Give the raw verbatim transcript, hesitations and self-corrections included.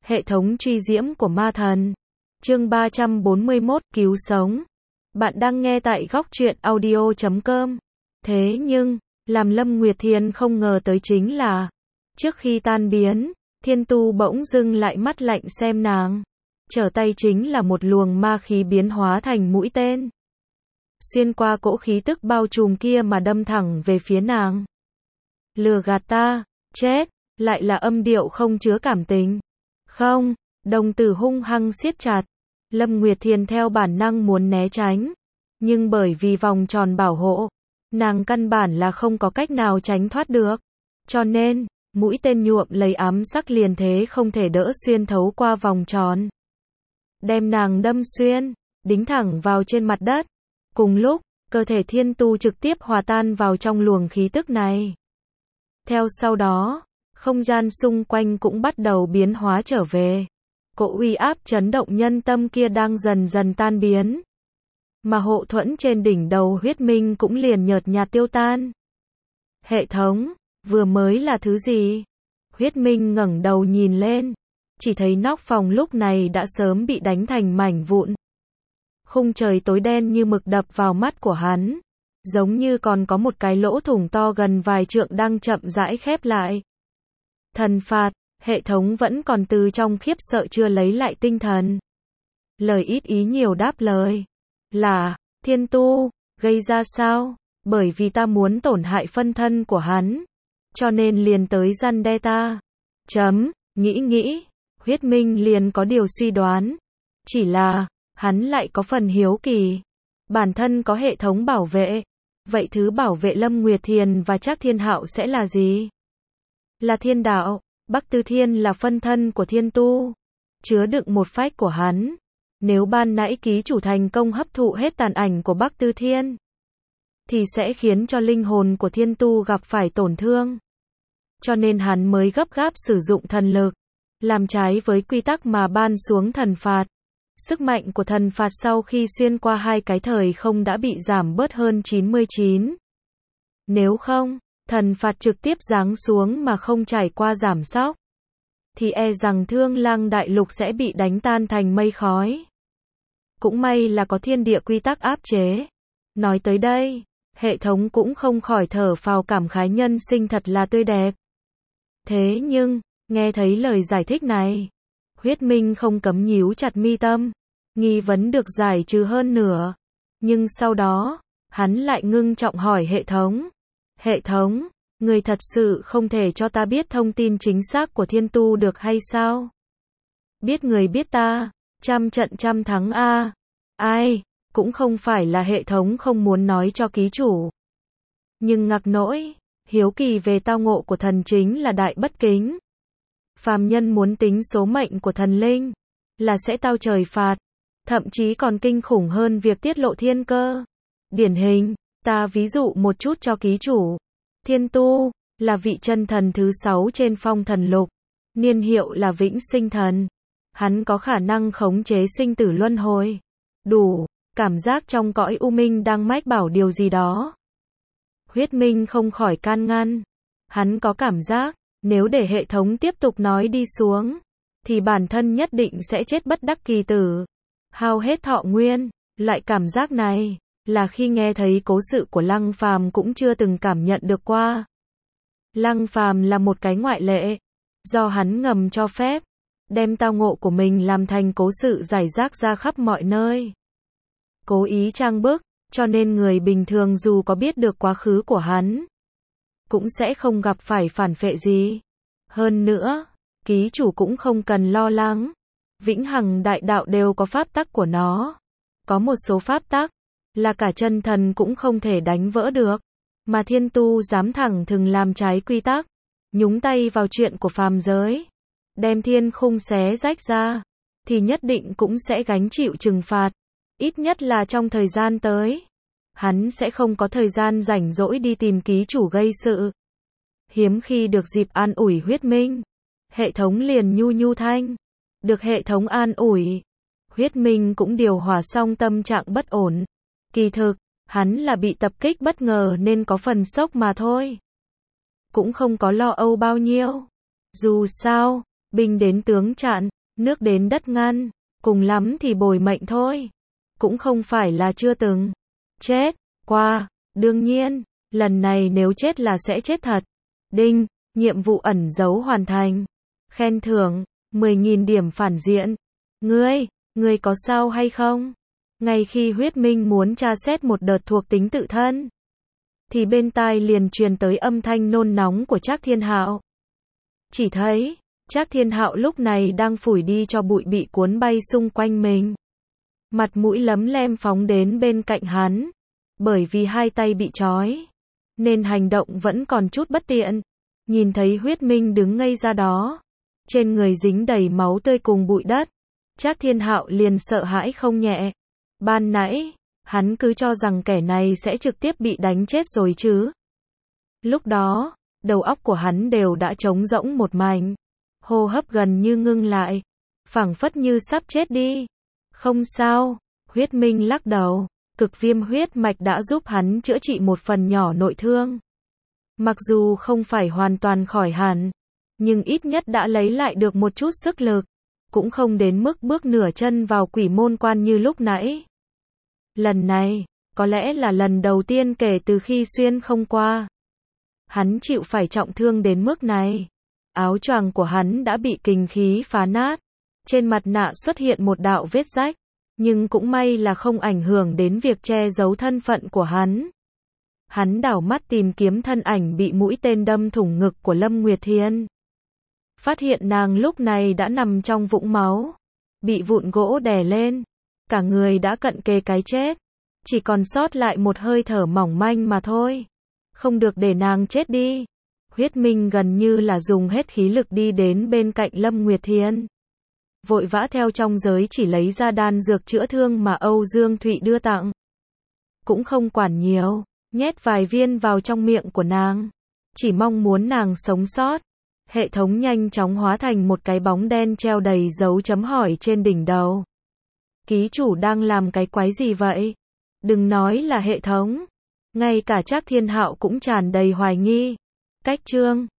Hệ thống truy diễm của ma thần. Chương ba trăm bốn mươi mốt, cứu sống. Bạn đang nghe tại góc truyện audio chấm com. Thế nhưng, làm Lâm Nguyệt Thiền không ngờ tới chính là, trước khi tan biến, Thiên Tu bỗng dưng lại mắt lạnh xem nàng. Trở tay chính là một luồng ma khí biến hóa thành mũi tên. Xuyên qua cỗ khí tức bao trùm kia mà đâm thẳng về phía nàng. Lừa gạt ta, chết, lại là âm điệu không chứa cảm tình. Không, đồng tử hung hăng siết chặt. Lâm Nguyệt Thiền theo bản năng muốn né tránh. Nhưng bởi vì vòng tròn bảo hộ, nàng căn bản là không có cách nào tránh thoát được. Cho nên, mũi tên nhuộm lấy ám sắc liền thế không thể đỡ xuyên thấu qua vòng tròn. Đem nàng đâm xuyên, đính thẳng vào trên mặt đất. Cùng lúc, cơ thể Thiên Tu trực tiếp hòa tan vào trong luồng khí tức này. Theo sau đó, không gian xung quanh cũng bắt đầu biến hóa trở về. Cỗ uy áp chấn động nhân tâm kia đang dần dần tan biến. Mà hộ thuẫn trên đỉnh đầu Huyết Minh cũng liền nhợt nhạt tiêu tan. Hệ thống, vừa mới là thứ gì? Huyết Minh ngẩng đầu nhìn lên, chỉ thấy nóc phòng lúc này đã sớm bị đánh thành mảnh vụn. Khung trời tối đen như mực đập vào mắt của hắn, giống như còn có một cái lỗ thủng to gần vài trượng đang chậm rãi khép lại. Thần phạt, hệ thống vẫn còn từ trong khiếp sợ chưa lấy lại tinh thần. Lời ít ý nhiều đáp lời. Là, Thiên Tu, gây ra sao? Bởi vì ta muốn tổn hại phân thân của hắn. Cho nên liền tới răn đe ta. Chấm, nghĩ nghĩ, Huyết Minh liền có điều suy đoán. Chỉ là, hắn lại có phần hiếu kỳ. Bản thân có hệ thống bảo vệ. Vậy thứ bảo vệ Lâm Nguyệt Thiền và Trác Thiên Hạo sẽ là gì? Là thiên đạo. Bắc Tư Thiên là phân thân của Thiên Tu, chứa đựng một phách của hắn. Nếu ban nãy ký chủ thành công hấp thụ hết tàn ảnh của Bắc Tư Thiên, thì sẽ khiến cho linh hồn của Thiên Tu gặp phải tổn thương. Cho nên hắn mới gấp gáp sử dụng thần lực, làm trái với quy tắc mà ban xuống thần phạt. Sức mạnh của thần phạt sau khi xuyên qua hai cái thời không đã bị giảm bớt hơn chín mươi chín. Nếu không, thần phạt trực tiếp giáng xuống mà không trải qua giảm sóc, thì e rằng Thương Lang đại lục sẽ bị đánh tan thành mây khói. Cũng may là có thiên địa quy tắc áp chế. Nói tới đây, hệ thống cũng không khỏi thở phào cảm khái nhân sinh thật là tươi đẹp. Thế nhưng, nghe thấy lời giải thích này, Huyết Minh không cấm nhíu chặt mi tâm, nghi vấn được giải trừ hơn nửa. Nhưng sau đó, hắn lại ngưng trọng hỏi hệ thống. Hệ thống, người thật sự không thể cho ta biết thông tin chính xác của Thiên Tu được hay sao? Biết người biết ta, trăm trận trăm thắng a. Ai, cũng không phải là hệ thống không muốn nói cho ký chủ. Nhưng ngặc nỗi, hiếu kỳ về tao ngộ của thần chính là đại bất kính. Phàm nhân muốn tính số mệnh của thần linh, là sẽ tao trời phạt, thậm chí còn kinh khủng hơn việc tiết lộ thiên cơ. Điển hình, ta ví dụ một chút cho ký chủ. Thiên Tu, là vị chân thần thứ sáu trên phong thần lục, niên hiệu là Vĩnh Sinh Thần. Hắn có khả năng khống chế sinh tử luân hồi. Đủ, cảm giác trong cõi u minh đang mách bảo điều gì đó. Huyết Minh không khỏi can ngăn. Hắn có cảm giác, nếu để hệ thống tiếp tục nói đi xuống, thì bản thân nhất định sẽ chết bất đắc kỳ tử, hao hết thọ nguyên. Loại cảm giác này, là khi nghe thấy cố sự của Lăng Phàm cũng chưa từng cảm nhận được qua. Lăng Phàm là một cái ngoại lệ, do hắn ngầm cho phép, đem tao ngộ của mình làm thành cố sự rải rác ra khắp mọi nơi. Cố ý trang bức, cho nên người bình thường dù có biết được quá khứ của hắn, cũng sẽ không gặp phải phản phệ gì. Hơn nữa, ký chủ cũng không cần lo lắng. Vĩnh hằng đại đạo đều có pháp tắc của nó. Có một số pháp tắc, là cả chân thần cũng không thể đánh vỡ được. Mà Thiên Tu dám thẳng thừng làm trái quy tắc, nhúng tay vào chuyện của phàm giới, đem thiên khung xé rách ra, thì nhất định cũng sẽ gánh chịu trừng phạt. Ít nhất là trong thời gian tới, hắn sẽ không có thời gian rảnh rỗi đi tìm ký chủ gây sự. Hiếm khi được dịp an ủi Huyết Minh, hệ thống liền nhu nhu thanh. Được hệ thống an ủi, Huyết Minh cũng điều hòa xong tâm trạng bất ổn. Kỳ thực, hắn là bị tập kích bất ngờ nên có phần sốc mà thôi. Cũng không có lo âu bao nhiêu. Dù sao, binh đến tướng chặn, Nước đến đất ngăn, cùng lắm thì bồi mệnh thôi. Cũng không phải là chưa từng chết qua, đương nhiên, lần này nếu chết là sẽ chết thật. Đinh, nhiệm vụ ẩn giấu hoàn thành. Khen thưởng, mười nghìn điểm phản diện. Ngươi, ngươi có sao hay không? Ngay khi Huyết Minh muốn tra xét một đợt thuộc tính tự thân, thì bên tai liền truyền tới âm thanh nôn nóng của Trác Thiên Hạo. Chỉ thấy, Trác Thiên Hạo lúc này đang phủi đi cho bụi bị cuốn bay xung quanh mình. Mặt mũi lấm lem phóng đến bên cạnh hắn. Bởi vì hai tay bị trói, nên hành động vẫn còn chút bất tiện. Nhìn thấy Huyết Minh đứng ngây ra đó, trên người dính đầy máu tươi cùng bụi đất, Trác Thiên Hạo liền sợ hãi không nhẹ. Ban nãy, hắn cứ cho rằng kẻ này sẽ trực tiếp bị đánh chết rồi chứ. Lúc đó, đầu óc của hắn đều đã trống rỗng một mảnh, hô hấp gần như ngưng lại, phảng phất như sắp chết đi. Không sao, Huyết Minh lắc đầu, cực viêm huyết mạch đã giúp hắn chữa trị một phần nhỏ nội thương. Mặc dù không phải hoàn toàn khỏi hẳn, nhưng ít nhất đã lấy lại được một chút sức lực, cũng không đến mức bước nửa chân vào quỷ môn quan như lúc nãy. Lần này, có lẽ là lần đầu tiên kể từ khi xuyên không qua, hắn chịu phải trọng thương đến mức này. Áo choàng của hắn đã bị kình khí phá nát, trên mặt nạ xuất hiện một đạo vết rách, nhưng cũng may là không ảnh hưởng đến việc che giấu thân phận của hắn. Hắn đảo mắt tìm kiếm thân ảnh bị mũi tên đâm thủng ngực của Lâm Nguyệt Thiên. Phát hiện nàng lúc này đã nằm trong vũng máu, bị vụn gỗ đè lên, cả người đã cận kề cái chết, chỉ còn sót lại một hơi thở mỏng manh mà thôi. Không được để nàng chết đi. Huyết Minh gần như là dùng hết khí lực đi đến bên cạnh Lâm Nguyệt Thiên, vội vã theo trong giới chỉ lấy ra đan dược chữa thương mà Âu Dương Thụy đưa tặng. Cũng không quản nhiều, nhét vài viên vào trong miệng của nàng, chỉ mong muốn nàng sống sót. Hệ thống nhanh chóng hóa thành một cái bóng đen treo đầy dấu chấm hỏi trên đỉnh đầu. Ký chủ đang làm cái quái gì vậy? Đừng nói là hệ thống, ngay cả Trác Thiên Hạo cũng tràn đầy hoài nghi. Cách chương